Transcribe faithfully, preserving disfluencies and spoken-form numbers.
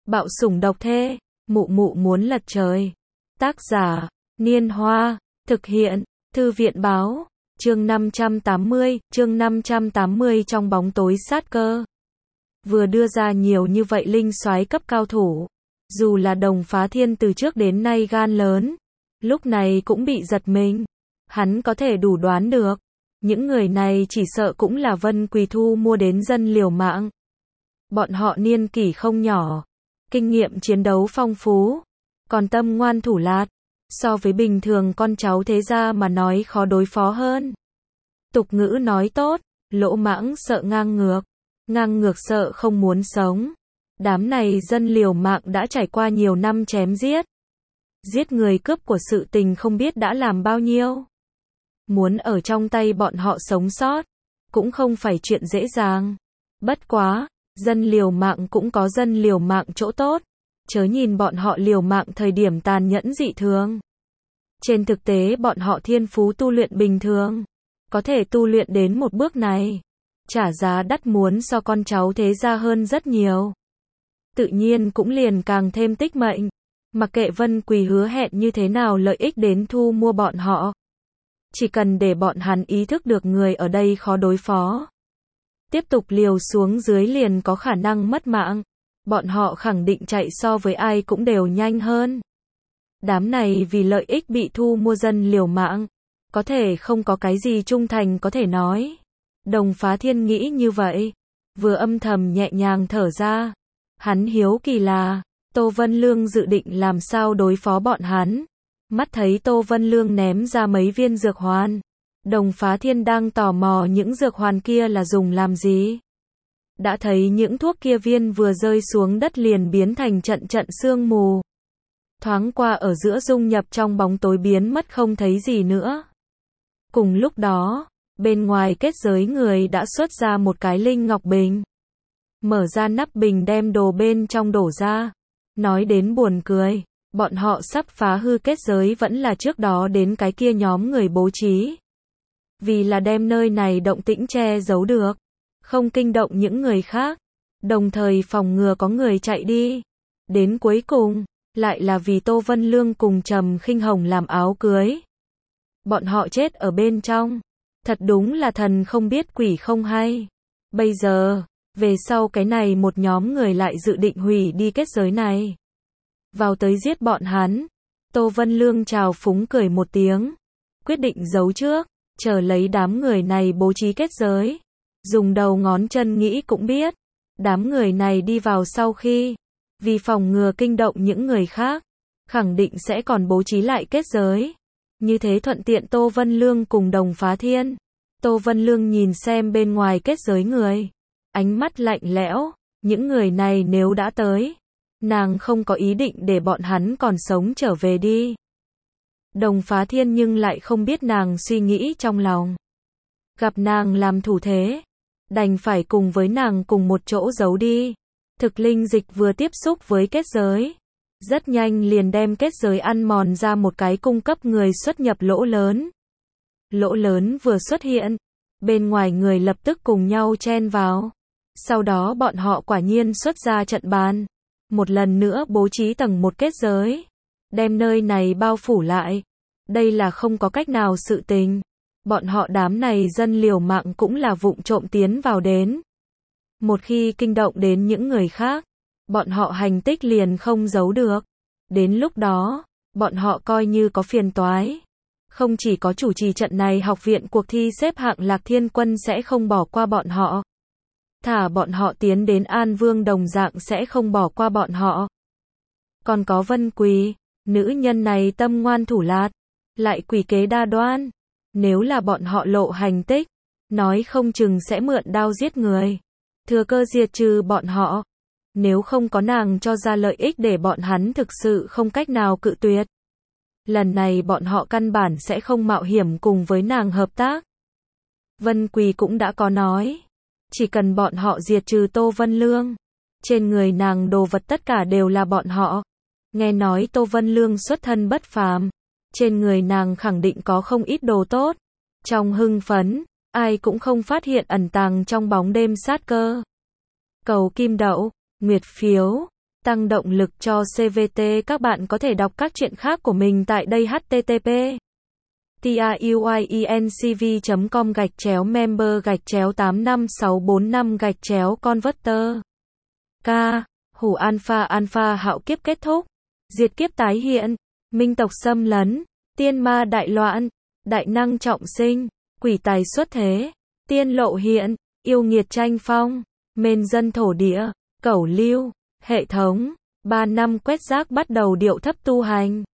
Bạo sủng độc thê, mụ mụ muốn lật trời. Tác giả, Niên Hoa, thực hiện, Thư viện báo, chương năm trăm tám mươi, chương năm trăm tám mươi trong bóng tối sát cơ. Vừa đưa ra nhiều như vậy linh soái cấp cao thủ, dù là Đồng Phá Thiên từ trước đến nay gan lớn, lúc này cũng bị giật mình. Hắn có thể đủ đoán được, những người này chỉ sợ cũng là Vân Quỳ thu mua đến dân liều mạng. Bọn họ niên kỷ không nhỏ, kinh nghiệm chiến đấu phong phú, còn tâm ngoan thủ lạt, so với bình thường con cháu thế gia mà nói khó đối phó hơn. Tục ngữ nói tốt, lỗ mãng sợ ngang ngược, ngang ngược sợ không muốn sống. Đám này dân liều mạng đã trải qua nhiều năm chém giết. Giết người cướp của sự tình không biết đã làm bao nhiêu. Muốn ở trong tay bọn họ sống sót, cũng không phải chuyện dễ dàng. Bất quá, dân liều mạng cũng có dân liều mạng chỗ tốt. Chớ nhìn bọn họ liều mạng thời điểm tàn nhẫn dị thường. Trên thực tế bọn họ thiên phú tu luyện bình thường. Có thể tu luyện đến một bước này. Trả giá đắt muốn so con cháu thế gia hơn rất nhiều. Tự nhiên cũng liền càng thêm tích mệnh. Mặc kệ Vân Quỳ hứa hẹn như thế nào lợi ích đến thu mua bọn họ. Chỉ cần để bọn hắn ý thức được người ở đây khó đối phó. Tiếp tục liều xuống dưới liền có khả năng mất mạng. Bọn họ khẳng định chạy so với ai cũng đều nhanh hơn. Đám này vì lợi ích bị thu mua dân liều mạng. Có thể không có cái gì trung thành có thể nói. Đồng Phá Thiên nghĩ như vậy. Vừa âm thầm nhẹ nhàng thở ra. Hắn hiếu kỳ là, Tô Vân Lương dự định làm sao đối phó bọn hắn. Mắt thấy Tô Vân Lương ném ra mấy viên dược hoàn. Đồng Phá Thiên đang tò mò những dược hoàn kia là dùng làm gì. Đã thấy những thuốc kia viên vừa rơi xuống đất liền biến thành trận trận sương mù. Thoáng qua ở giữa dung nhập trong bóng tối biến mất không thấy gì nữa. Cùng lúc đó, bên ngoài kết giới người đã xuất ra một cái linh ngọc bình. Mở ra nắp bình đem đồ bên trong đổ ra. Nói đến buồn cười, bọn họ sắp phá hư kết giới vẫn là trước đó đến cái kia nhóm người bố trí. Vì là đem nơi này động tĩnh che giấu được, không kinh động những người khác, đồng thời phòng ngừa có người chạy đi. Đến cuối cùng, lại là vì Tô Vân Lương cùng Trầm Khinh Hồng làm áo cưới. Bọn họ chết ở bên trong. Thật đúng là thần không biết quỷ không hay. Bây giờ, về sau cái này một nhóm người lại dự định hủy đi kết giới này. Vào tới giết bọn hắn. Tô Vân Lương chào phúng cười một tiếng. Quyết định giấu trước, chờ lấy đám người này bố trí kết giới. Dùng đầu ngón chân nghĩ cũng biết. Đám người này đi vào sau khi, vì phòng ngừa kinh động những người khác, khẳng định sẽ còn bố trí lại kết giới. Như thế thuận tiện Tô Vân Lương cùng Đồng Phá Thiên. Tô Vân Lương nhìn xem bên ngoài kết giới người. Ánh mắt lạnh lẽo, những người này nếu đã tới, nàng không có ý định để bọn hắn còn sống trở về đi. Đồng Phá Thiên nhưng lại không biết nàng suy nghĩ trong lòng. Gặp nàng làm thủ thế, đành phải cùng với nàng cùng một chỗ giấu đi. Thực linh dịch vừa tiếp xúc với kết giới, rất nhanh liền đem kết giới ăn mòn ra một cái cung cấp người xuất nhập lỗ lớn. Lỗ lớn vừa xuất hiện, bên ngoài người lập tức cùng nhau chen vào. Sau đó bọn họ quả nhiên xuất ra trận bàn, một lần nữa bố trí tầng một kết giới, đem nơi này bao phủ lại. Đây là không có cách nào sự tình. Bọn họ đám này dân liều mạng cũng là vụng trộm tiến vào đến. Một khi kinh động đến những người khác, bọn họ hành tích liền không giấu được. Đến lúc đó, bọn họ coi như có phiền toái. Không chỉ có chủ trì trận này học viện cuộc thi xếp hạng Lạc Thiên Quân sẽ không bỏ qua bọn họ. Thả bọn họ tiến đến An Vương đồng dạng sẽ không bỏ qua bọn họ. Còn có Vân Quỳ, nữ nhân này tâm ngoan thủ lạt, lại quỷ kế đa đoan. Nếu là bọn họ lộ hành tích, nói không chừng sẽ mượn đao giết người. Thừa cơ diệt trừ bọn họ. Nếu không có nàng cho ra lợi ích để bọn hắn thực sự không cách nào cự tuyệt. Lần này bọn họ căn bản sẽ không mạo hiểm cùng với nàng hợp tác. Vân Quỳ cũng đã có nói. Chỉ cần bọn họ diệt trừ Tô Vân Lương. Trên người nàng đồ vật tất cả đều là bọn họ. Nghe nói Tô Vân Lương xuất thân bất phàm. Trên người nàng khẳng định có không ít đồ tốt. Trong hưng phấn, ai cũng không phát hiện ẩn tàng trong bóng đêm sát cơ. Cầu kim đậu, nguyệt phiếu, tăng động lực cho xê vê tê. Các bạn có thể đọc các chuyện khác của mình tại đây h t t p truyencv chấm com gạch chéo member gạch chéo tám năm sáu bốn năm gạch chéo converter. K. Hủ alpha alpha hạo kiếp kết thúc. Diệt kiếp tái hiện. Minh tộc xâm lấn. Tiên ma đại loạn. Đại năng trọng sinh. Quỷ tài xuất thế. Tiên lộ hiện. Yêu nghiệt tranh phong. Mền dân thổ địa. Cẩu lưu. Hệ thống. Ba năm quét rác bắt đầu điệu thấp tu hành.